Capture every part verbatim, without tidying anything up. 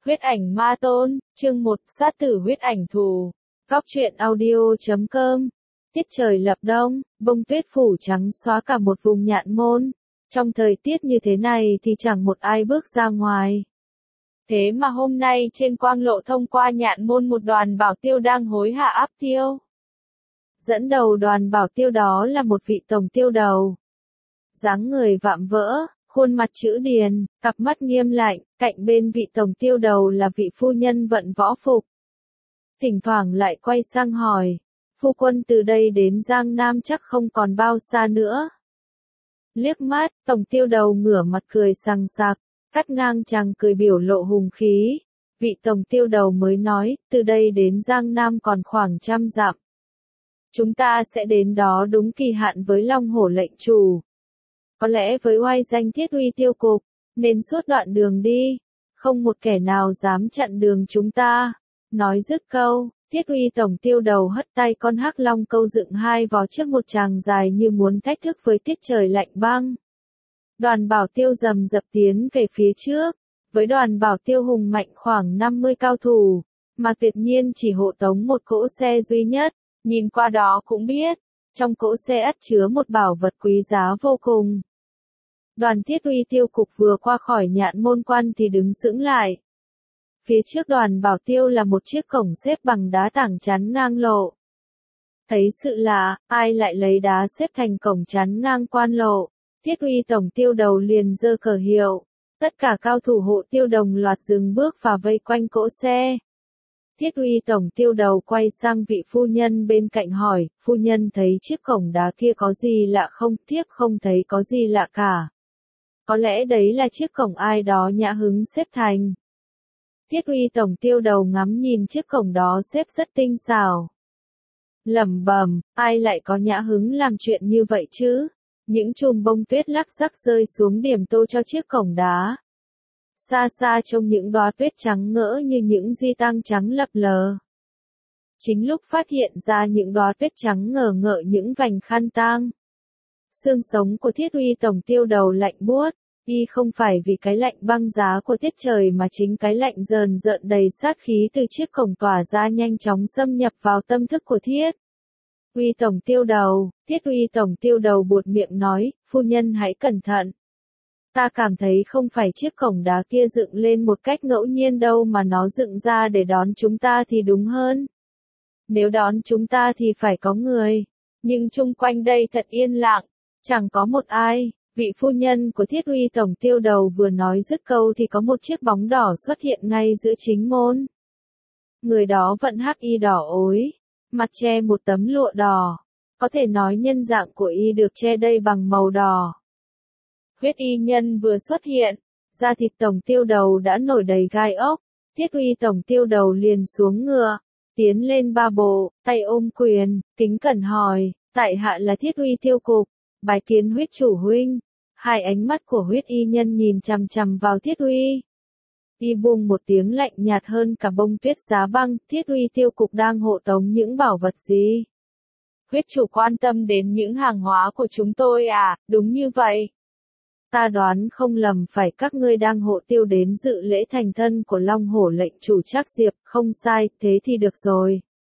Huyết ảnh ma tôn, chương một, sát tử huyết ảnh thù. Góc truyện audio chấm com. Tiết trời lập đông, bông tuyết phủ trắng xóa cả một vùng Nhạn Môn. Trong thời tiết như thế này thì chẳng một ai bước ra ngoài. Thế mà hôm nay trên quang lộ thông qua Nhạn Môn một đoàn bảo tiêu đang hối hả áp tiêu. Dẫn đầu đoàn bảo tiêu đó là một vị tổng tiêu đầu. Dáng người vạm vỡ, khuôn mặt chữ điền, cặp mắt nghiêm lạnh, cạnh bên vị tổng tiêu đầu là vị phu nhân vận võ phục. Thỉnh thoảng lại quay sang hỏi, phu quân từ đây đến Giang Nam chắc không còn bao xa nữa. Liếc mắt, tổng tiêu đầu ngửa mặt cười sằng sặc, cắt ngang chàng cười biểu lộ hùng khí. Vị tổng tiêu đầu mới nói, từ đây đến Giang Nam còn khoảng trăm dặm. Chúng ta sẽ đến đó đúng kỳ hạn với Long Hổ lệnh chủ. Có lẽ với oai danh Thiết Uy tiêu cục, nên suốt đoạn đường đi, không một kẻ nào dám chặn đường chúng ta. Nói dứt câu, Thiết Uy tổng tiêu đầu hất tay con hắc long câu dựng hai vó trước một tràng dài như muốn thách thức với tiết trời lạnh băng. Đoàn bảo tiêu rầm rập tiến về phía trước, với đoàn bảo tiêu hùng mạnh khoảng năm mươi cao thủ, mà tuyệt nhiên chỉ hộ tống một cỗ xe duy nhất, nhìn qua đó cũng biết, trong cỗ xe ắt chứa một bảo vật quý giá vô cùng. Đoàn Thiết Uy tiêu cục vừa qua khỏi Nhạn Môn quan thì đứng sững lại. Phía trước đoàn bảo tiêu là một chiếc cổng xếp bằng đá tảng chắn ngang lộ. Thấy sự lạ, ai lại lấy đá xếp thành cổng chắn ngang quan lộ, Thiết Uy tổng tiêu đầu liền giơ cờ hiệu. Tất cả cao thủ hộ tiêu đồng loạt dừng bước và vây quanh cỗ xe. Thiết Uy tổng tiêu đầu quay sang vị phu nhân bên cạnh hỏi, phu nhân thấy chiếc cổng đá kia có gì lạ không? Thiếp không thấy có gì lạ cả. Có lẽ đấy là chiếc cổng ai đó nhã hứng xếp thành. Thiết Uy tổng tiêu đầu ngắm nhìn chiếc cổng đó xếp rất tinh xảo. Lẩm bẩm, ai lại có nhã hứng làm chuyện như vậy chứ? Những chùm bông tuyết lắc rắc rơi xuống điểm tô cho chiếc cổng đá. Xa xa trông những đóa tuyết trắng ngỡ như những di tăng trắng lập lờ. Chính lúc phát hiện ra những đóa tuyết trắng ngờ ngợ những vành khăn tang. Xương sống của Thiết Uy tổng tiêu đầu lạnh buốt, y không phải vì cái lạnh băng giá của tiết trời mà chính cái lạnh rờn rợn đầy sát khí từ chiếc cổng tỏa ra nhanh chóng xâm nhập vào tâm thức của Thiết Uy tổng tiêu đầu. Thiết Uy tổng tiêu đầu buột miệng nói, phu nhân hãy cẩn thận. Ta cảm thấy không phải chiếc cổng đá kia dựng lên một cách ngẫu nhiên đâu mà nó dựng ra để đón chúng ta thì đúng hơn. Nếu đón chúng ta thì phải có người, nhưng chung quanh đây thật yên lặng, chẳng có một ai. Vị phu nhân của Thiết Uy tổng tiêu đầu vừa nói dứt câu thì có một chiếc bóng đỏ xuất hiện ngay giữa chính môn. Người đó vận hắc y đỏ ối, mặt che một tấm lụa đỏ, có thể nói nhân dạng của y được che đây bằng màu đỏ. Huyết y nhân vừa xuất hiện, da thịt tổng tiêu đầu đã nổi đầy gai ốc. Thiết Uy tổng tiêu đầu liền xuống ngựa, tiến lên ba bộ, tay ôm quyền, kính cẩn hỏi, tại hạ là Thiết Uy tiêu cục, bái kiến huyết chủ huynh. Hai ánh mắt của huyết y nhân nhìn chằm chằm vào Thiết Uy. Y buông một tiếng lạnh nhạt hơn cả bông tuyết giá băng, Thiết Uy tiêu cục đang hộ tống những bảo vật gì? Huyết chủ quan tâm đến những hàng hóa của chúng tôi à? Đúng như vậy. Ta đoán không lầm phải các ngươi đang hộ tiêu đến dự lễ thành thân của Long Hổ lệnh chủ Trác Diệp, không sai, thế thì được rồi.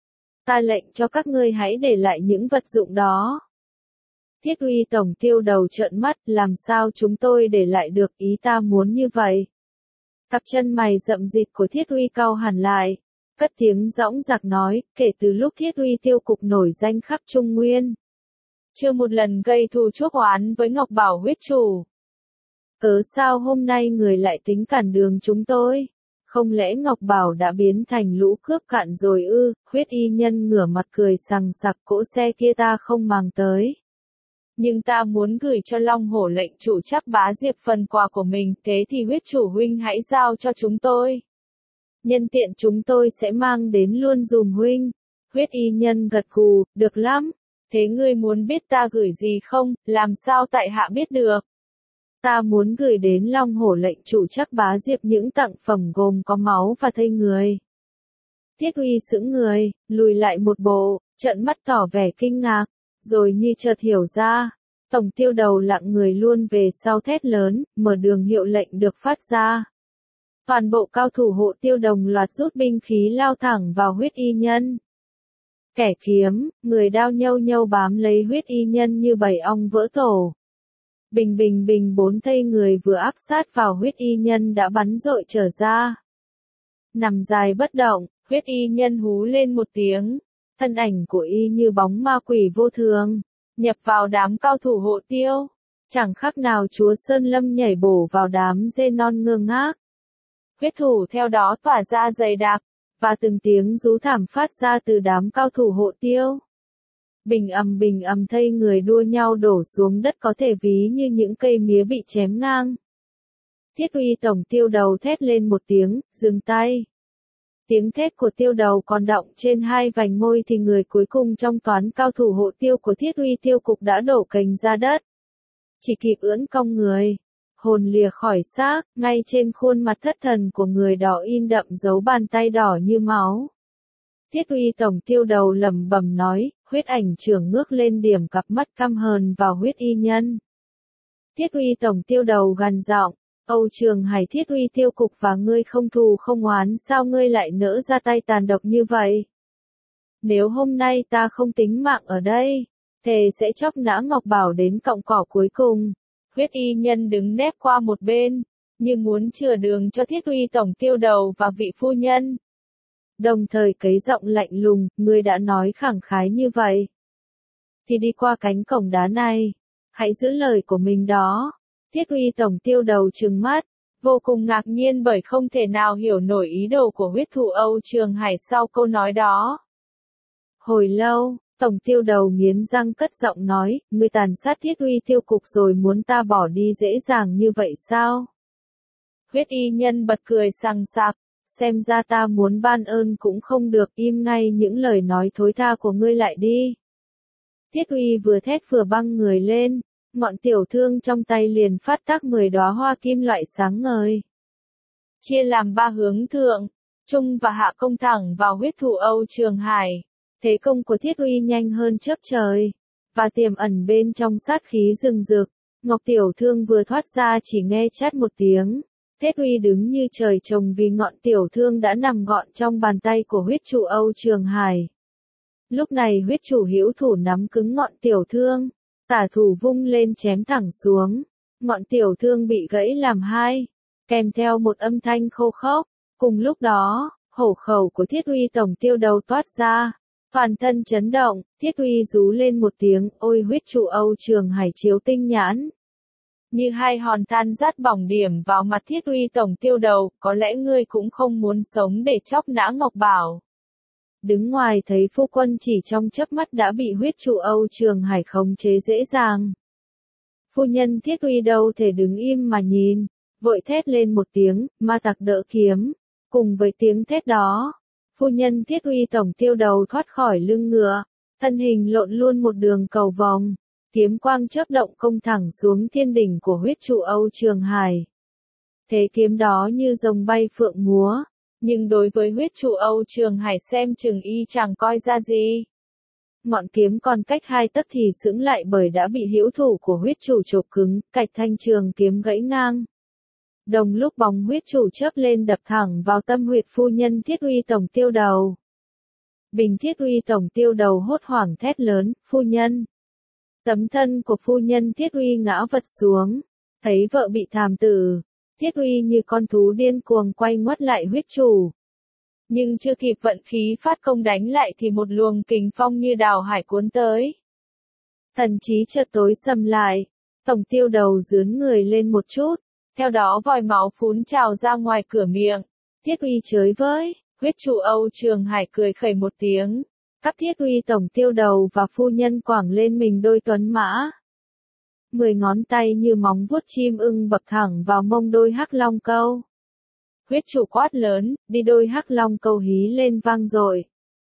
Ta lệnh cho các ngươi hãy để lại những vật dụng đó. Thiết Uy tổng tiêu đầu trợn mắt, làm sao chúng tôi để lại được, ý ta muốn như vậy. Cặp chân mày rậm rịt của Thiết Uy cau hẳn lại, cất tiếng dõng dạc nói, kể từ lúc Thiết Uy tiêu cục nổi danh khắp Trung Nguyên, chưa một lần gây thù chuốc oán với Ngọc Bảo huyết chủ. Cớ sao hôm nay người lại tính cản đường chúng tôi? Không lẽ Ngọc Bảo đã biến thành lũ cướp cạn rồi ư? Huyết y nhân ngửa mặt cười sằng sặc, cỗ xe kia ta không màng tới. Nhưng ta muốn gửi cho Long Hổ lệnh chủ Trác Bá Diệp phần quà của mình, thế thì huyết chủ huynh hãy giao cho chúng tôi. Nhân tiện chúng tôi sẽ mang đến luôn dùm huynh. Huyết y nhân gật gù, được lắm. Thế ngươi muốn biết ta gửi gì không? Làm sao tại hạ biết được? Ta muốn gửi đến Long Hổ lệnh chủ Trác Bá Diệp những tặng phẩm gồm có máu và thây người. Thiết Uy sững người, lùi lại một bộ, trợn mắt tỏ vẻ kinh ngạc, rồi như chợt hiểu ra. Tổng tiêu đầu lặng người luôn về sau thét lớn, mở đường hiệu lệnh được phát ra. Toàn bộ cao thủ hộ tiêu đồng loạt rút binh khí lao thẳng vào huyết y nhân. Kẻ kiếm, người đao nhâu nhâu bám lấy huyết y nhân như bầy ong vỡ tổ. Bình bình bình bốn thây người vừa áp sát vào huyết y nhân đã bắn dội trở ra. Nằm dài bất động, huyết y nhân hú lên một tiếng. Thân ảnh của y như bóng ma quỷ vô thường, nhập vào đám cao thủ hộ tiêu. Chẳng khác nào chúa Sơn Lâm nhảy bổ vào đám dê non ngơ ngác. Huyết thủ theo đó tỏa ra dày đặc, và từng tiếng rú thảm phát ra từ đám cao thủ hộ tiêu. Bình ầm bình ầm thây người đua nhau đổ xuống đất có thể ví như những cây mía bị chém ngang. Thiết uy tổng tiêu đầu thét lên một tiếng, dừng tay. Tiếng thét của tiêu đầu còn đọng trên hai vành môi thì người cuối cùng trong toán cao thủ hộ tiêu của thiết uy tiêu cục đã đổ cành ra đất. Chỉ kịp ưỡn cong người, hồn lìa khỏi xác, ngay trên khuôn mặt thất thần của người đó in đậm dấu bàn tay đỏ như máu. Thiết uy tổng tiêu đầu lẩm bẩm nói, huyết ảnh trưởng ngước lên điểm cặp mắt căm hờn vào huyết y nhân. Thiết uy tổng tiêu đầu gằn giọng, Âu Trường Hải thiết uy tiêu cục và ngươi không thù không oán sao ngươi lại nỡ ra tay tàn độc như vậy? Nếu hôm nay ta không tính mạng ở đây, thề sẽ chóc nã Ngọc Bảo đến cọng cỏ cuối cùng. Huyết y nhân đứng nép qua một bên, như muốn chừa đường cho thiết uy tổng tiêu đầu và vị phu nhân. Đồng thời cấy giọng lạnh lùng, ngươi đã nói khẳng khái như vậy. Thì đi qua cánh cổng đá này, hãy giữ lời của mình đó. Thiết uy tổng tiêu đầu trừng mắt, vô cùng ngạc nhiên bởi không thể nào hiểu nổi ý đồ của huyết thủ Âu Trường Hải sau câu nói đó. Hồi lâu, tổng tiêu đầu nghiến răng cất giọng nói, ngươi tàn sát thiết uy tiêu cục rồi muốn ta bỏ đi dễ dàng như vậy sao? Huyết y nhân bật cười sằng sặc, xem ra ta muốn ban ơn cũng không được, im ngay những lời nói thối tha của ngươi lại đi. Thiết uy vừa thét vừa băng người lên, ngọn tiểu thương trong tay liền phát tác mười đóa hoa kim loại sáng ngời. Chia làm ba hướng thượng, trung và hạ công thẳng vào huyết thủ Âu Trường Hải. Thế công của thiết uy nhanh hơn chớp trời, và tiềm ẩn bên trong sát khí rừng rực. Ngọc tiểu thương vừa thoát ra chỉ nghe chát một tiếng. Thiết uy đứng như trời trồng vì ngọn tiểu thương đã nằm gọn trong bàn tay của huyết chủ Âu Trường Hải. Lúc này huyết chủ hữu thủ nắm cứng ngọn tiểu thương, tả thủ vung lên chém thẳng xuống. Ngọn tiểu thương bị gãy làm hai, kèm theo một âm thanh khô khốc. Cùng lúc đó, hổ khẩu của thiết uy tổng tiêu đầu toát ra. Toàn thân chấn động, thiết uy rú lên một tiếng, ôi huyết trụ Âu Trường Hải chiếu tinh nhãn. Như hai hòn than rát bỏng điểm vào mặt thiết uy tổng tiêu đầu, có lẽ ngươi cũng không muốn sống để chóc nã Ngọc Bảo. Đứng ngoài thấy phu quân chỉ trong chớp mắt đã bị huyết trụ Âu Trường Hải khống chế dễ dàng. Phu nhân thiết uy đâu thể đứng im mà nhìn, vội thét lên một tiếng, ma tặc đỡ kiếm. Cùng với tiếng thét đó, phu nhân thiết uy tổng tiêu đầu thoát khỏi lưng ngựa, thân hình lộn luôn một đường cầu vòng, kiếm quang chớp động công thẳng xuống thiên đỉnh của huyết trụ Âu Trường Hải. Thế kiếm đó như rồng bay phượng múa, nhưng đối với huyết trụ Âu Trường Hải xem chừng y chẳng coi ra gì. Ngọn kiếm còn cách hai tấc thì sững lại bởi đã bị hữu thủ của huyết trụ chộp cứng, cạch thanh trường kiếm gãy ngang. Đồng lúc bóng huyết chủ chớp lên đập thẳng vào tâm huyệt phu nhân thiết uy tổng tiêu đầu. Bình thiết uy tổng tiêu đầu hốt hoảng thét lớn, phu nhân. Tấm thân của phu nhân thiết uy ngã vật xuống, thấy vợ bị thảm tử, thiết uy như con thú điên cuồng quay ngoắt lại huyết chủ. Nhưng chưa kịp vận khí phát công đánh lại thì một luồng kình phong như đào hải cuốn tới. Thần trí chợt tối sầm lại, tổng tiêu đầu dướn người lên một chút. Theo đó vòi máu phún trào ra ngoài cửa miệng. Thiết uy chới với, huyết trụ Âu Trường Hải cười khẩy một tiếng. Các thiết uy tổng tiêu đầu và phu nhân quảng lên mình đôi tuấn mã. Mười ngón tay như móng vuốt chim ưng bập thẳng vào mông đôi hắc long câu. Huyết trụ quát lớn, đi đôi hắc long câu hí lên vang dội.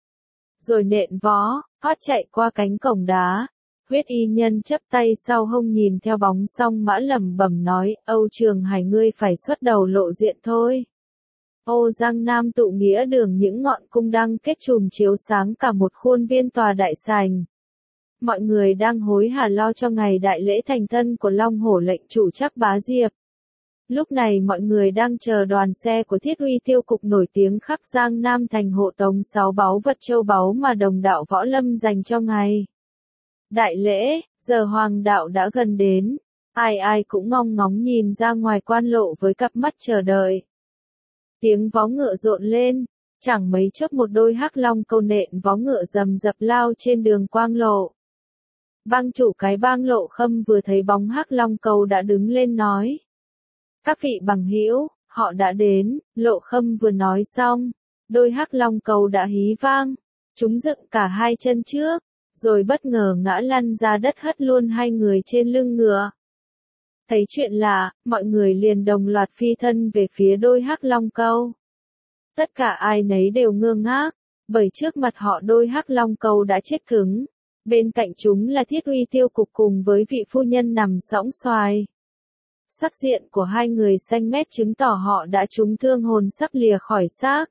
Rồi nện vó, thoát chạy qua cánh cổng đá. Huyết y nhân chấp tay sau hông nhìn theo bóng song mã lẩm bẩm nói, Âu Trường Hải ngươi phải xuất đầu lộ diện thôi. Ô Giang Nam tụ nghĩa đường những ngọn cung đăng kết chùm chiếu sáng cả một khuôn viên tòa đại sành. Mọi người đang hối hả lo cho ngày đại lễ thành thân của Long Hổ lệnh chủ Trắc Bá Diệp. Lúc này mọi người đang chờ đoàn xe của Thiết Uy tiêu cục nổi tiếng khắp Giang Nam thành hộ tống sáu báu vật châu báu mà đồng đạo Võ Lâm dành cho ngày đại lễ. Giờ hoàng đạo đã gần đến, ai ai cũng mong ngóng nhìn ra ngoài quan lộ với cặp mắt chờ đợi. Tiếng vó ngựa rộn lên, chẳng mấy chốc một đôi hắc long câu nện vó ngựa rầm rập lao trên đường quang lộ. Bang chủ cái bang Lộ Khâm vừa thấy bóng hắc long câu đã đứng lên nói: "Các vị bằng hữu, họ đã đến." Lộ Khâm vừa nói xong, đôi hắc long câu đã hí vang, chúng dựng cả hai chân trước, rồi bất ngờ ngã lăn ra đất hất luôn hai người trên lưng ngựa. Thấy chuyện lạ, mọi người liền đồng loạt phi thân về phía đôi hắc long câu. Tất cả ai nấy đều ngơ ngác, bởi trước mặt họ đôi hắc long câu đã chết cứng. Bên cạnh chúng là Thiết Uy tiêu cục cùng với vị phu nhân nằm sõng xoài. Sắc diện của hai người xanh mét chứng tỏ họ đã trúng thương hồn sắp lìa khỏi xác.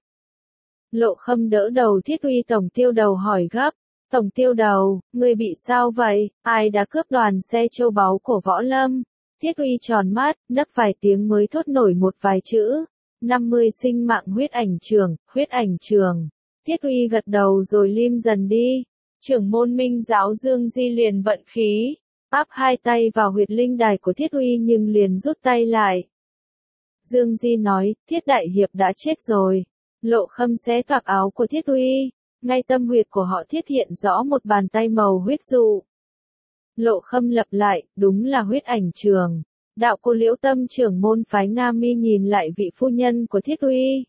Lộ Khâm đỡ đầu Thiết Uy tổng tiêu đầu hỏi gấp: "Tổng tiêu đầu, ngươi bị sao vậy? Ai đã cướp đoàn xe châu báu của Võ Lâm?" Thiết Uy tròn mắt, nấc vài tiếng mới thốt nổi một vài chữ: năm mươi sinh mạng huyết ảnh trường, huyết ảnh trường. Thiết Uy gật đầu rồi lim dần đi. Trưởng môn Minh giáo Dương Di liền vận khí, áp hai tay vào huyệt linh đài của Thiết Uy nhưng liền rút tay lại. Dương Di nói: "Thiết đại hiệp đã chết rồi." Lộ Khâm xé toạc áo của Thiết Uy, ngay tâm huyệt của họ Thiết hiện rõ một bàn tay màu huyết dụ. Lộ Khâm lặp lại: "Đúng là huyết ảnh trường." Đạo cô Liễu Tâm trưởng môn phái Nga Mi nhìn lại vị phu nhân của Thiết Uy.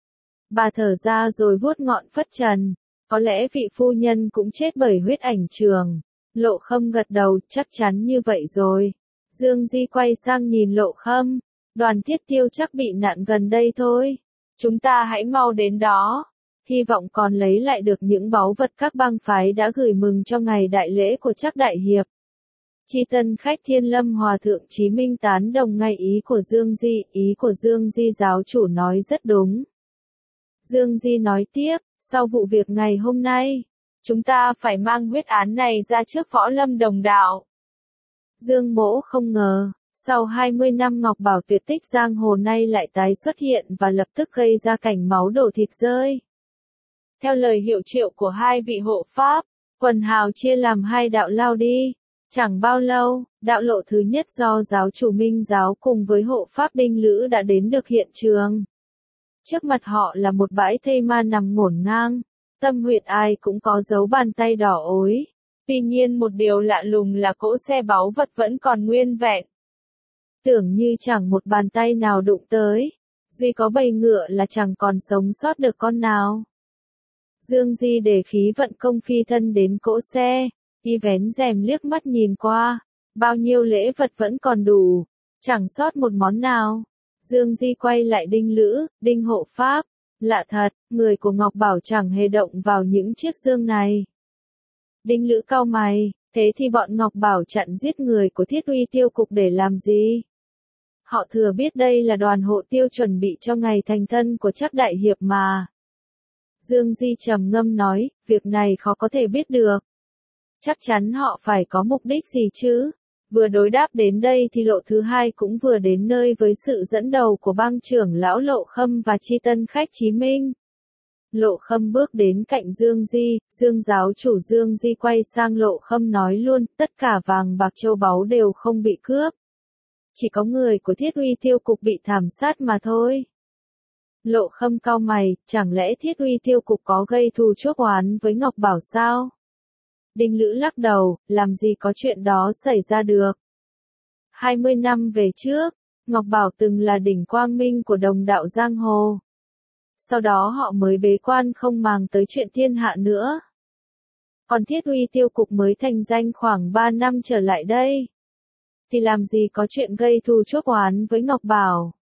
Bà thở ra rồi vuốt ngọn phất trần. Có lẽ vị phu nhân cũng chết bởi huyết ảnh trường. Lộ Khâm gật đầu: "Chắc chắn như vậy rồi." Dương Di quay sang nhìn Lộ Khâm: "Đoàn Thiết Tiêu chắc bị nạn gần đây thôi. Chúng ta hãy mau đến đó. Hy vọng còn lấy lại được những báu vật các bang phái đã gửi mừng cho ngày đại lễ của Trác đại hiệp." Chi tân khách Thiên Lâm Hòa thượng Chí Minh tán đồng ngay ý của Dương Di, ý của Dương Di giáo chủ nói rất đúng. Dương Di nói tiếp: "Sau vụ việc ngày hôm nay, chúng ta phải mang huyết án này ra trước Võ Lâm đồng đạo." Dương Mỗ không ngờ, sau hai mươi năm Ngọc Bảo tuyệt tích giang hồ nay lại tái xuất hiện và lập tức gây ra cảnh máu đổ thịt rơi. Theo lời hiệu triệu của hai vị hộ pháp, quần hào chia làm hai đạo lao đi. Chẳng bao lâu, đạo lộ thứ nhất do giáo chủ Minh giáo cùng với hộ pháp Đinh Lữ đã đến được hiện trường. Trước mặt họ là một bãi thây ma nằm ngổn ngang, tâm huyệt ai cũng có dấu bàn tay đỏ ối. Tuy nhiên một điều lạ lùng là cỗ xe báu vật vẫn còn nguyên vẹn. Tưởng như chẳng một bàn tay nào đụng tới, duy có bầy ngựa là chẳng còn sống sót được con nào. Dương Di để khí vận công phi thân đến cỗ xe, đi vén rèm liếc mắt nhìn qua, bao nhiêu lễ vật vẫn còn đủ, chẳng sót một món nào. Dương Di quay lại Đinh Lữ: "Đinh hộ pháp, lạ thật, người của Ngọc Bảo chẳng hề động vào những chiếc dương này." Đinh Lữ cau mày: "Thế thì bọn Ngọc Bảo chặn giết người của Thiết Uy tiêu cục để làm gì? Họ thừa biết đây là đoàn hộ tiêu chuẩn bị cho ngày thành thân của Trác đại hiệp mà." Dương Di trầm ngâm nói: "Việc này khó có thể biết được. Chắc chắn họ phải có mục đích gì chứ." Vừa đối đáp đến đây thì lộ thứ hai cũng vừa đến nơi với sự dẫn đầu của bang trưởng lão Lộ Khâm và chi tân khách Chí Minh. Lộ Khâm bước đến cạnh Dương Di, Dương giáo chủ Dương Di quay sang Lộ Khâm nói luôn: "Tất cả vàng bạc châu báu đều không bị cướp. Chỉ có người của Thiết Uy tiêu cục bị thảm sát mà thôi." Lộ Khâm cau mày: "Chẳng lẽ Thiết Uy tiêu cục có gây thù chuốc oán với Ngọc Bảo sao?" Đinh Lữ lắc đầu: "Làm gì có chuyện đó xảy ra được. hai mươi năm về trước, Ngọc Bảo từng là đỉnh quang minh của đồng đạo giang hồ. Sau đó họ mới bế quan không màng tới chuyện thiên hạ nữa. Còn Thiết Uy tiêu cục mới thành danh khoảng ba năm trở lại đây. Thì làm gì có chuyện gây thù chuốc oán với Ngọc Bảo."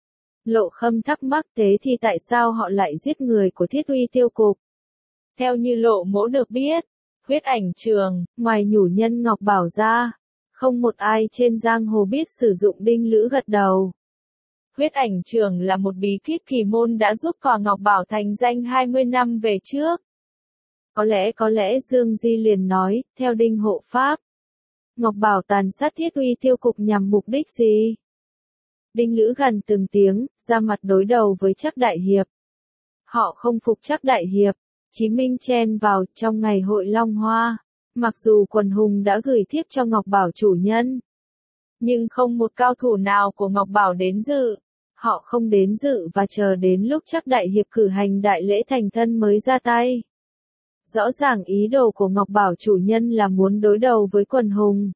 Lộ Khâm thắc mắc: "Thế thì tại sao họ lại giết người của Thiết Uy tiêu cục?" Theo như Lộ Mỗ được biết, huyết ảnh trường, ngoài nhủ nhân Ngọc Bảo ra, không một ai trên giang hồ biết sử dụng. Đinh Lữ gật đầu. Huyết ảnh trường là một bí kíp kỳ môn đã giúp cò Ngọc Bảo thành danh hai mươi năm về trước. Có lẽ có lẽ Dương Di liền nói: "Theo Đinh hộ pháp, Ngọc Bảo tàn sát Thiết Uy tiêu cục nhằm mục đích gì?" Đinh Lữ gần từng tiếng, ra mặt đối đầu với Trác Đại Hiệp. Họ không phục Trác Đại Hiệp. Chí Minh chen vào, trong ngày hội Long Hoa. Mặc dù quần hùng đã gửi thiếp cho Ngọc Bảo chủ nhân. Nhưng không một cao thủ nào của Ngọc Bảo đến dự. Họ không đến dự và chờ đến lúc Trác Đại Hiệp cử hành đại lễ thành thân mới ra tay. Rõ ràng ý đồ của Ngọc Bảo chủ nhân là muốn đối đầu với quần hùng.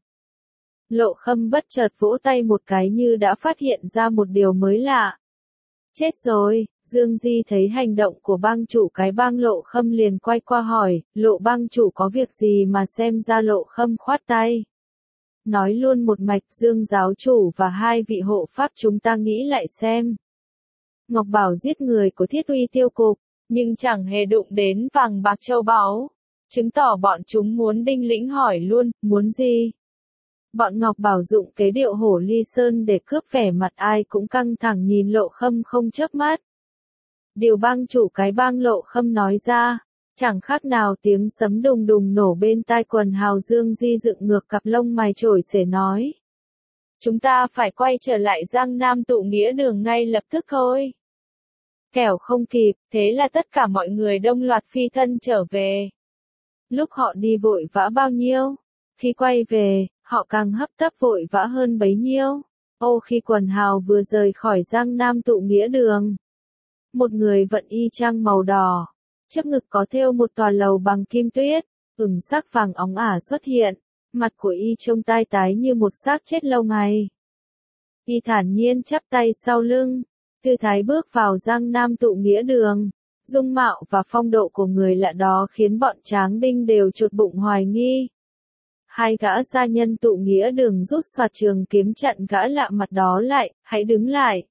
Lộ Khâm bất chợt vỗ tay một cái như đã phát hiện ra một điều mới lạ. Chết rồi, Dương Di thấy hành động của bang chủ cái bang Lộ Khâm liền quay qua hỏi, Lộ bang chủ có việc gì mà xem ra Lộ Khâm khoát tay. Nói luôn một mạch, Dương giáo chủ và hai vị hộ pháp chúng ta nghĩ lại xem. Ngọc Bảo giết người của Thiết Uy tiêu cục, nhưng chẳng hề đụng đến vàng bạc châu báu. Chứng tỏ bọn chúng muốn Đinh Lĩnh hỏi luôn, muốn gì? Bọn Ngọc Bảo dụng kế điệu hổ ly sơn để cướp, vẻ mặt ai cũng căng thẳng nhìn Lộ Khâm không chớp mắt. Điều bang chủ cái bang Lộ Khâm nói ra, chẳng khác nào tiếng sấm đùng đùng nổ bên tai quần hào. Dương Di dựng ngược cặp lông mày trổi xể nói. Chúng ta phải quay trở lại Giang Nam tụ nghĩa đường ngay lập tức thôi. Kẻo không kịp, thế là tất cả mọi người đông loạt phi thân trở về. Lúc họ đi vội vã bao nhiêu, khi quay về, họ càng hấp tấp vội vã hơn bấy nhiêu. Ô khi quần hào vừa rời khỏi Giang Nam tụ nghĩa đường. Một người vận y trang màu đỏ, trước ngực có thêu một tòa lầu bằng kim tuyết, ửng sắc vàng óng ả xuất hiện, mặt của y trông tai tái như một xác chết lâu ngày. Y thản nhiên chắp tay sau lưng, tư thái bước vào Giang Nam tụ nghĩa đường. Dung mạo và phong độ của người lạ đó khiến bọn Tráng Đinh đều chột bụng hoài nghi. Hai gã gia nhân tụ nghĩa đường rút xoạt trường kiếm chặn gã lạ mặt đó lại, hãy đứng lại.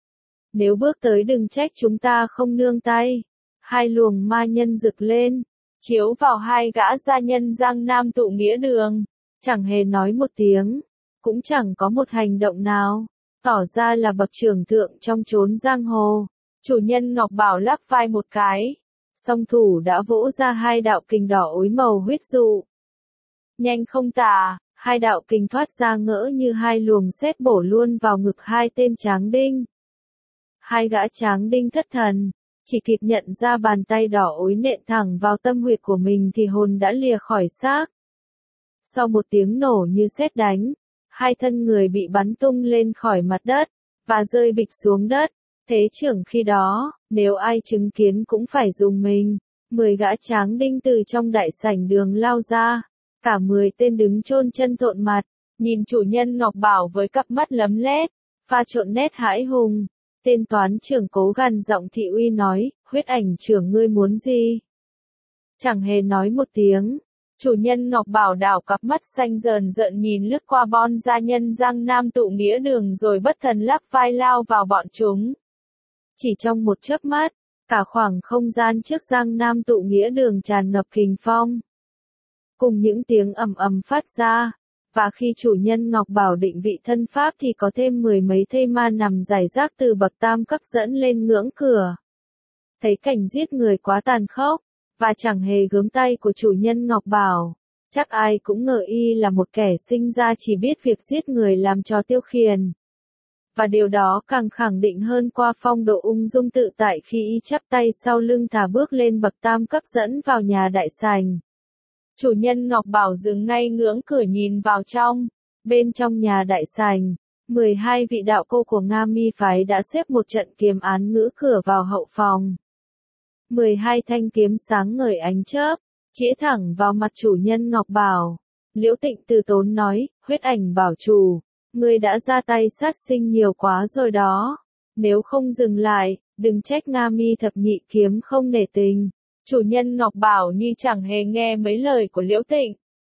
Nếu bước tới đừng trách chúng ta không nương tay. Hai luồng ma nhân rực lên, chiếu vào hai gã gia nhân Giang Nam tụ nghĩa đường, chẳng hề nói một tiếng, cũng chẳng có một hành động nào, tỏ ra là bậc trưởng thượng trong chốn giang hồ. Chủ nhân Ngọc Bảo lắc vai một cái, song thủ đã vỗ ra hai đạo kình đỏ ối màu huyết dụ. Nhanh không tả, hai đạo kình thoát ra ngỡ như hai luồng sét bổ luôn vào ngực hai tên Tráng Đinh. Hai gã Tráng Đinh thất thần, chỉ kịp nhận ra bàn tay đỏ ối nện thẳng vào tâm huyệt của mình thì hồn đã lìa khỏi xác. Sau một tiếng nổ như sét đánh, hai thân người bị bắn tung lên khỏi mặt đất, và rơi bịch xuống đất. Thế trưởng khi đó, nếu ai chứng kiến cũng phải dùng mình. Mười gã Tráng Đinh từ trong đại sảnh đường lao ra, cả mười tên đứng chôn chân thộn mặt, nhìn chủ nhân Ngọc Bảo với cặp mắt lấm lét, pha trộn nét hãi hùng. Tên toán trưởng cố gằn giọng thị uy nói, Huyết Ảnh trưởng ngươi muốn gì? Chẳng hề nói một tiếng. Chủ nhân Ngọc Bảo đảo cặp mắt xanh rờn rợn nhìn lướt qua bọn gia nhân Giang Nam tụ nghĩa đường rồi bất thần lắc vai lao vào bọn chúng. Chỉ trong một chớp mắt, cả khoảng không gian trước Giang Nam tụ nghĩa đường tràn ngập kình phong. Cùng những tiếng ầm ầm phát ra, và khi chủ nhân Ngọc Bảo định vị thân pháp thì có thêm mười mấy thây ma nằm rải rác từ bậc tam cấp dẫn lên ngưỡng cửa. Thấy cảnh giết người quá tàn khốc, và chẳng hề gớm tay của chủ nhân Ngọc Bảo, chắc ai cũng ngờ y là một kẻ sinh ra chỉ biết việc giết người làm trò tiêu khiển. Và điều đó càng khẳng định hơn qua phong độ ung dung tự tại khi y chắp tay sau lưng thả bước lên bậc tam cấp dẫn vào nhà đại sảnh. Chủ nhân Ngọc Bảo dừng ngay ngưỡng cửa nhìn vào trong. Bên trong nhà đại sảnh, mười hai vị đạo cô của Nga Mi phái đã xếp một trận kiếm án ngữ cửa vào hậu phòng. mười hai thanh kiếm sáng ngời ánh chớp, chĩa thẳng vào mặt chủ nhân Ngọc Bảo. Liễu Tịnh từ tốn nói, Huyết Ảnh bảo chủ, ngươi đã ra tay sát sinh nhiều quá rồi đó. Nếu không dừng lại, đừng trách Nga Mi thập nhị kiếm không nể tình. Chủ nhân Ngọc Bảo như chẳng hề nghe mấy lời của Liễu Tịnh.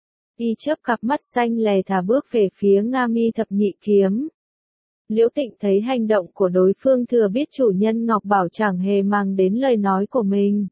Y chớp cặp mắt xanh lè thả bước về phía Nga Mi thập nhị kiếm. Liễu Tịnh thấy hành động của đối phương thừa biết chủ nhân Ngọc Bảo chẳng hề mang đến lời nói của mình.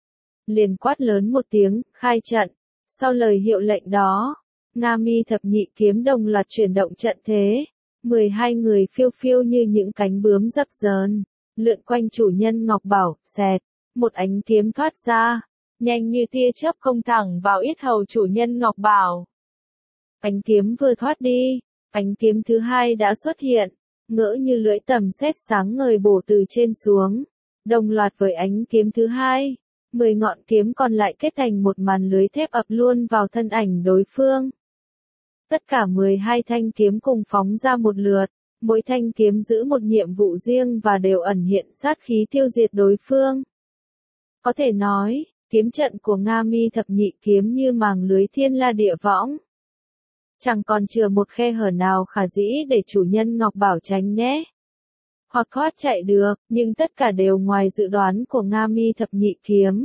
Liền quát lớn một tiếng, khai trận. Sau lời hiệu lệnh đó, Nga Mi thập nhị kiếm đồng loạt chuyển động trận thế. mười hai người phiêu phiêu như những cánh bướm dập dờn, lượn quanh chủ nhân Ngọc Bảo, xẹt. Một ánh kiếm thoát ra, nhanh như tia chớp công thẳng vào yết hầu chủ nhân Ngọc Bảo. Ánh kiếm vừa thoát đi, ánh kiếm thứ hai đã xuất hiện. ngỡ như lưỡi tầm sét sáng ngời bổ từ trên xuống, đồng loạt với ánh kiếm thứ hai, mười ngọn kiếm còn lại kết thành một màn lưới thép ập luôn vào thân ảnh đối phương. Tất cả mười hai thanh kiếm cùng phóng ra một lượt, mỗi thanh kiếm giữ một nhiệm vụ riêng và đều ẩn hiện sát khí tiêu diệt đối phương. Có thể nói, kiếm trận của Nga Mi thập nhị kiếm như màng lưới thiên la địa võng. Chẳng còn chừa một khe hở nào khả dĩ để chủ nhân Ngọc Bảo tránh né hoặc thoát chạy được, nhưng tất cả đều ngoài dự đoán của Nga Mi thập nhị kiếm.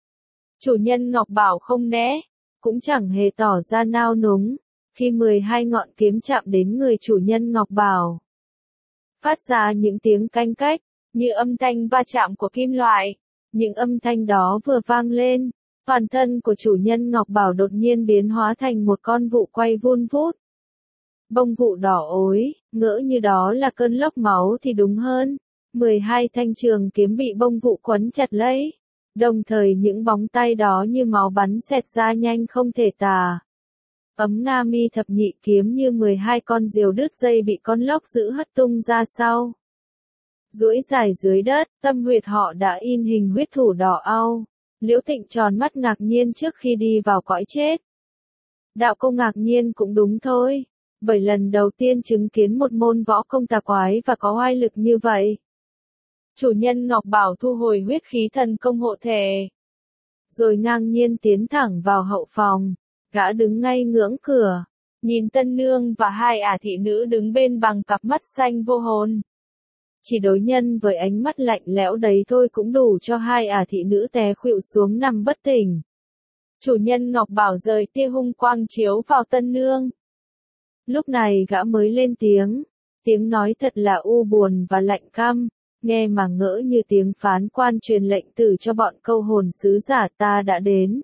Chủ nhân Ngọc Bảo không né, cũng chẳng hề tỏ ra nao núng, khi mười hai ngọn kiếm chạm đến người chủ nhân Ngọc Bảo. Phát ra những tiếng canh cách, như âm thanh va chạm của kim loại. Những âm thanh đó vừa vang lên, toàn thân của chủ nhân Ngọc Bảo đột nhiên biến hóa thành một con vụ quay vun vút. Bông vụ đỏ ối, ngỡ như đó là cơn lốc máu thì đúng hơn. mười hai thanh trường kiếm bị bông vụ quấn chặt lấy. Đồng thời những bóng tay đó như máu bắn xẹt ra nhanh không thể tả. Ấm Nga Mi thập nhị kiếm như mười hai con diều đứt dây bị con lốc giữ hất tung ra sau. Duỗi dài dưới đất, tâm huyệt họ đã in hình huyết thủ đỏ au. Liễu Tịnh tròn mắt ngạc nhiên trước khi đi vào cõi chết. Đạo Cô ngạc nhiên cũng đúng thôi, bởi lần đầu tiên chứng kiến một môn võ công tà quái và có oai lực như vậy. Chủ nhân Ngọc Bảo thu hồi huyết khí thần công hộ thể, rồi ngang nhiên tiến thẳng vào hậu phòng. Gã đứng ngay ngưỡng cửa, nhìn tân nương và hai ả thị nữ đứng bên bằng cặp mắt xanh vô hồn. Chỉ đối nhân với ánh mắt lạnh lẽo đấy thôi cũng đủ cho hai ả thị nữ té khuỵu xuống nằm bất tỉnh. Chủ nhân Ngọc Bảo rời tia hung quang chiếu vào tân nương. Lúc này gã mới lên tiếng, tiếng nói thật là u buồn và lạnh căm, nghe mà ngỡ như tiếng phán quan truyền lệnh tử cho bọn câu hồn sứ giả ta đã đến.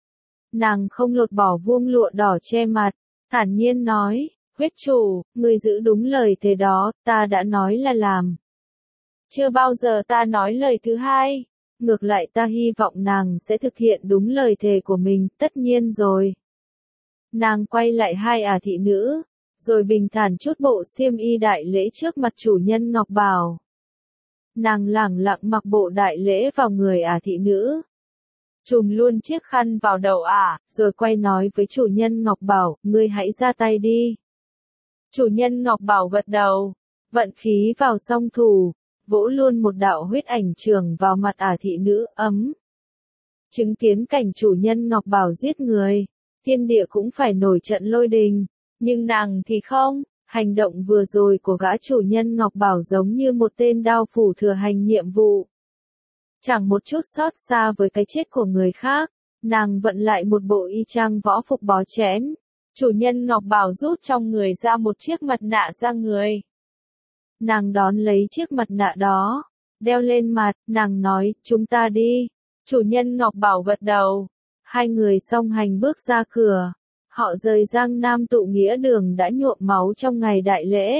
Nàng không lột bỏ vuông lụa đỏ che mặt, thản nhiên nói, huyết chủ, người giữ đúng lời thế đó, ta đã nói là làm. Chưa bao giờ ta nói lời thứ hai, ngược lại ta hy vọng nàng sẽ thực hiện đúng lời thề của mình, tất nhiên rồi. Nàng quay lại hai ả thị nữ, rồi bình thản chút bộ xiêm y đại lễ trước mặt chủ nhân Ngọc Bảo. Nàng lẳng lặng mặc bộ đại lễ vào người ả thị nữ, trùm luôn chiếc khăn vào đầu ả, rồi quay nói với chủ nhân Ngọc Bảo, ngươi hãy ra tay đi. Chủ nhân Ngọc Bảo gật đầu, vận khí vào song thủ, vỗ luôn một đạo huyết ảnh trường vào mặt ả thị nữ, ấm. Chứng kiến cảnh chủ nhân Ngọc Bảo giết người, thiên địa cũng phải nổi trận lôi đình, nhưng nàng thì không, hành động vừa rồi của gã chủ nhân Ngọc Bảo giống như một tên đao phủ thừa hành nhiệm vụ. Chẳng một chút xót xa với cái chết của người khác, nàng vận lại một bộ y chang võ phục bó chén. Chủ nhân Ngọc Bảo rút trong người ra một chiếc mặt nạ ra người. Nàng đón lấy chiếc mặt nạ đó, đeo lên mặt, nàng nói, chúng ta đi. Chủ nhân Ngọc Bảo gật đầu. Hai người song hành bước ra cửa. Họ rời Giang Nam tụ nghĩa đường đã nhuộm máu trong ngày đại lễ.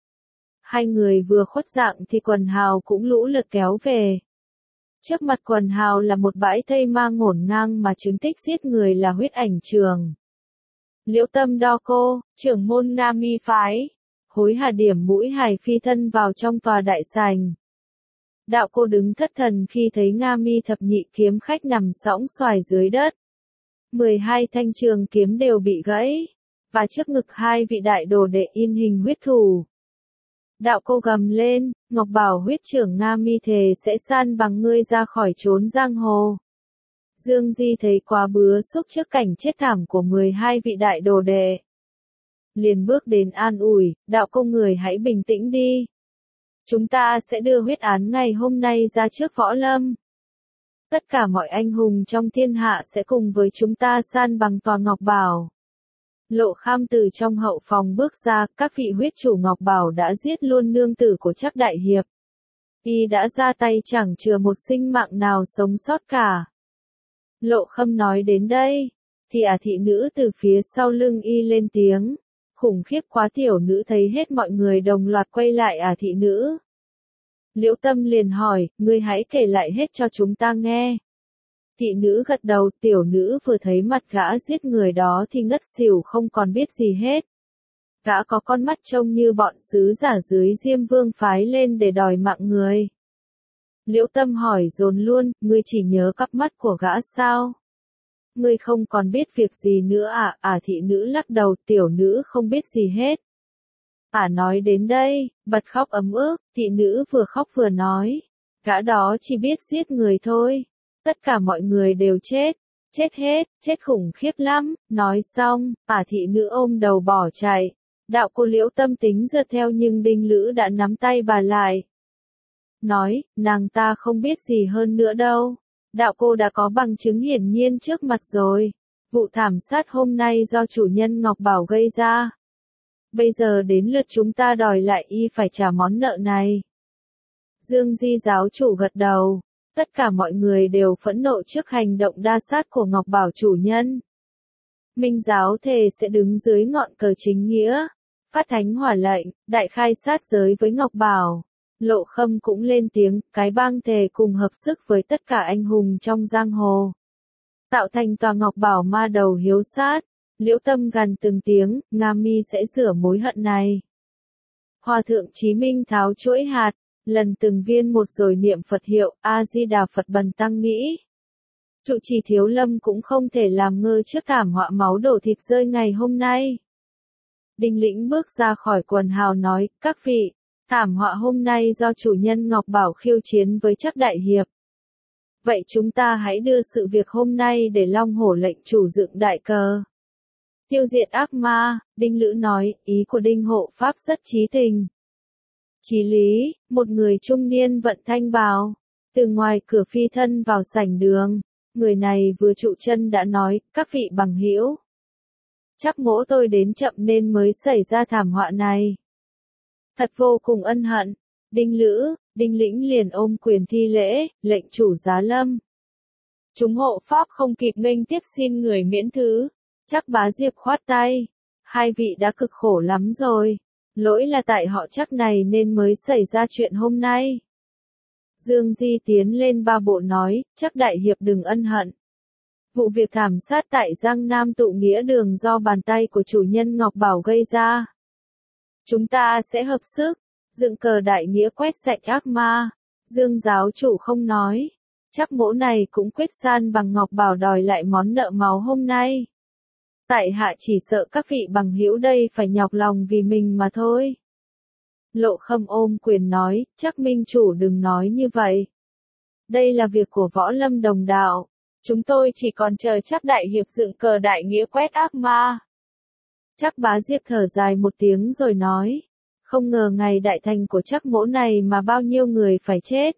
Hai người vừa khuất dạng thì quần hào cũng lũ lượt kéo về. Trước mặt quần hào là một bãi thây ma ngổn ngang mà chứng tích giết người là huyết ảnh trường. Liễu Tâm Đo Cô, trưởng môn Nga Mi phái, hối hả điểm mũi hài phi thân vào trong tòa đại sảnh. Đạo Cô đứng thất thần khi thấy Nga Mi thập nhị kiếm khách nằm sõng xoài dưới đất. mười hai thanh trường kiếm đều bị gãy, và trước ngực hai vị đại đồ đệ in hình huyết thủ. Đạo Cô gầm lên, Ngọc Bảo huyết trưởng Nga Mi thề sẽ san bằng ngươi ra khỏi chốn giang hồ. Dương Di thấy quá bứa xúc trước cảnh chết thảm của mười hai vị đại đồ đệ. Liền bước đến an ủi, Đạo Cô người hãy bình tĩnh đi. Chúng ta sẽ đưa huyết án ngày hôm nay ra trước võ lâm. Tất cả mọi anh hùng trong thiên hạ sẽ cùng với chúng ta san bằng tòa Ngọc Bảo. Lộ Kham từ trong hậu phòng bước ra, các vị huyết chủ Ngọc Bảo đã giết luôn nương tử của Trác đại hiệp. Y đã ra tay chẳng chừa một sinh mạng nào sống sót cả. Lộ Khâm nói đến đây, thì ả thị nữ từ phía sau lưng Y lên tiếng. Khủng khiếp quá, tiểu nữ thấy hết mọi người đồng loạt quay lại ả thị nữ. Liễu Tâm liền hỏi, ngươi hãy kể lại hết cho chúng ta nghe. Thị nữ gật đầu, tiểu nữ vừa thấy mặt gã giết người đó thì ngất xỉu không còn biết gì hết. Gã có con mắt trông như bọn sứ giả dưới Diêm Vương phái lên để đòi mạng người. Liễu Tâm hỏi dồn luôn, ngươi chỉ nhớ cặp mắt của gã sao? Ngươi không còn biết việc gì nữa à? À thị nữ lắc đầu, tiểu nữ không biết gì hết. À nói đến đây, bật khóc ấm ức, thị nữ vừa khóc vừa nói. Gã đó chỉ biết giết người thôi. Tất cả mọi người đều chết. Chết hết, chết khủng khiếp lắm. Nói xong, à thị nữ ôm đầu bỏ chạy. Đạo cô Liễu Tâm tính giật theo nhưng Đinh Lữ đã nắm tay bà lại. Nói, nàng ta không biết gì hơn nữa đâu. Đạo cô đã có bằng chứng hiển nhiên trước mặt rồi. Vụ thảm sát hôm nay do chủ nhân Ngọc Bảo gây ra. Bây giờ đến lượt chúng ta đòi lại y phải trả món nợ này. Dương Di giáo chủ gật đầu. Tất cả mọi người đều phẫn nộ trước hành động đa sát của Ngọc Bảo chủ nhân. Minh giáo thề sẽ đứng dưới ngọn cờ chính nghĩa. Phát thánh hỏa lệnh, đại khai sát giới với Ngọc Bảo. Lộ Khâm cũng lên tiếng, cái bang thề cùng hợp sức với tất cả anh hùng trong giang hồ. Tạo thành tòa Ngọc Bảo ma đầu hiếu sát. Liễu Tâm gằn từng tiếng, Nga Mi sẽ rửa mối hận này. Hòa thượng Chí Minh tháo chuỗi hạt, lần từng viên một rồi niệm Phật hiệu, A-di-đà Phật bần tăng nghĩ. Trụ trì Thiếu Lâm cũng không thể làm ngơ trước thảm họa máu đổ thịt rơi ngày hôm nay. Đinh Lĩnh bước ra khỏi quần hào nói, các vị, thảm họa hôm nay do chủ nhân Ngọc Bảo khiêu chiến với Trác đại hiệp. Vậy chúng ta hãy đưa sự việc hôm nay để Long Hổ lệnh chủ dựng đại cờ. Tiêu diệt ác ma, Đinh Lữ nói, ý của Đinh hộ pháp rất chí tình. Chí lý, một người trung niên vận thanh bào, từ ngoài cửa phi thân vào sảnh đường, người này vừa trụ chân đã nói, các vị bằng hữu. Chắc ngỗ tôi đến chậm nên mới xảy ra thảm họa này. Thật vô cùng ân hận. Đinh Lữ, Đinh Lĩnh liền ôm quyền thi lễ, lệnh chủ giá lâm. Chúng hộ pháp không kịp nghênh tiếp xin người miễn thứ. Trác Bá Diệp khoát tay. Hai vị đã cực khổ lắm rồi. Lỗi là tại họ Trác này nên mới xảy ra chuyện hôm nay. Dương Di tiến lên ba bộ nói, Trác đại hiệp đừng ân hận. Vụ việc thảm sát tại Giang Nam Tụ Nghĩa Đường do bàn tay của chủ nhân Ngọc Bảo gây ra. Chúng ta sẽ hợp sức, dựng cờ đại nghĩa quét sạch ác ma. Dương giáo chủ không nói. Chắc mỗ này cũng quyết san bằng Ngọc Bảo đòi lại món nợ máu hôm nay. Tại hạ chỉ sợ các vị bằng hữu đây phải nhọc lòng vì mình mà thôi. Lộ Khâm ôm quyền nói, Trác minh chủ đừng nói như vậy. Đây là việc của Võ Lâm đồng đạo. Chúng tôi chỉ còn chờ Trác đại hiệp dựng cờ đại nghĩa quét ác ma. Trác Bá Diệp thở dài một tiếng rồi nói, không ngờ ngày đại thành của Trác mỗ này mà bao nhiêu người phải chết.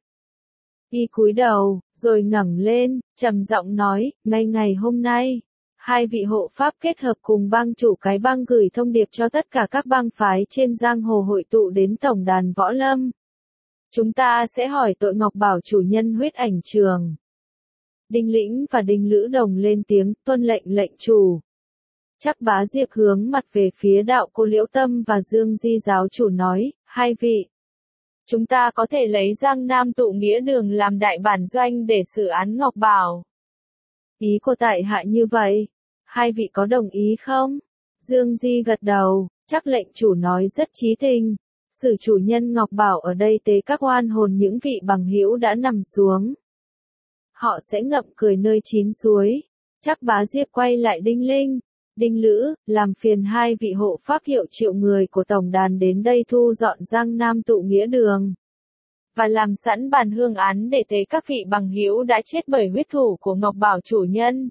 Y cúi đầu, rồi ngẩng lên, trầm giọng nói, ngay ngày hôm nay, hai vị hộ pháp kết hợp cùng bang chủ cái bang gửi thông điệp cho tất cả các bang phái trên giang hồ hội tụ đến tổng đàn Võ Lâm. Chúng ta sẽ hỏi tội Ngọc Bảo chủ nhân huyết ảnh trường. Đinh Lĩnh và Đinh Lữ đồng lên tiếng, tuân lệnh lệnh chủ. Trác Bá Diệp hướng mặt về phía đạo cô Liễu Tâm và Dương Di giáo chủ nói, hai vị. Chúng ta có thể lấy Giang Nam Tụ Nghĩa Đường làm đại bản doanh để xử án Ngọc Bảo. Ý của tại hạ như vậy. Hai vị có đồng ý không? Dương Di gật đầu, Trác lệnh chủ nói rất chí tình. Sử chủ nhân Ngọc Bảo ở đây tế các oan hồn những vị bằng hữu đã nằm xuống. Họ sẽ ngậm cười nơi chín suối. Trác Bá Diệp quay lại Đinh Linh. Đinh Lữ, làm phiền hai vị hộ pháp hiệu triệu người của tổng đàn đến đây thu dọn Giang Nam Tụ Nghĩa Đường. Và làm sẵn bàn hương án để tế các vị bằng hữu đã chết bởi huyết thủ của Ngọc Bảo chủ nhân.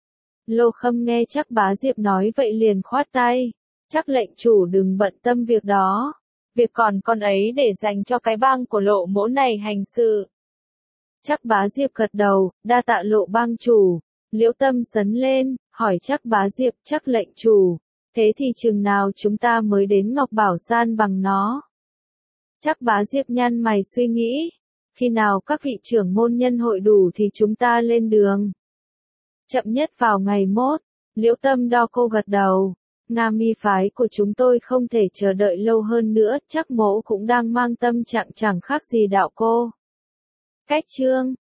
Lô Khâm nghe Trác Bá Diệp nói vậy liền khoát tay. Trác lệnh chủ đừng bận tâm việc đó. Việc còn con ấy để dành cho cái bang của Lộ mỗ này hành sự. Trác Bá Diệp gật đầu, đa tạ Lộ bang chủ. Liễu Tâm sấn lên, hỏi Trác Bá Diệp, Trác lệnh chủ, thế thì chừng nào chúng ta mới đến Ngọc Bảo san bằng nó? Trác Bá Diệp nhăn mày suy nghĩ, khi nào các vị trưởng môn nhân hội đủ thì chúng ta lên đường. Chậm nhất vào ngày mốt, Liễu Tâm đo cô gật đầu, Nga Mi phái của chúng tôi không thể chờ đợi lâu hơn nữa, Trác mỗ cũng đang mang tâm trạng chẳng khác gì đạo cô. Cách chương